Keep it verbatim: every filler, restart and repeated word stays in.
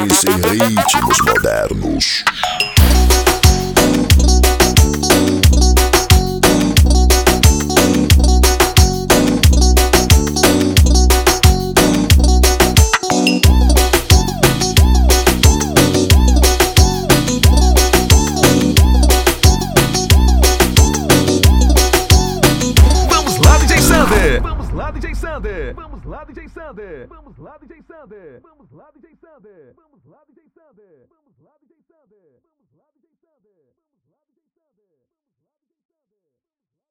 Dance em ritmos modernos. Vamos lá, D J Sander! Vamos lá, D J Sander! Vamos lá, D J Sander! Vamos lá, D J Sander! Vamos lá, D J Sander! Vamos lá, D J Sander! Vamos lá, D J Sander! Vamos lá, D J Sander!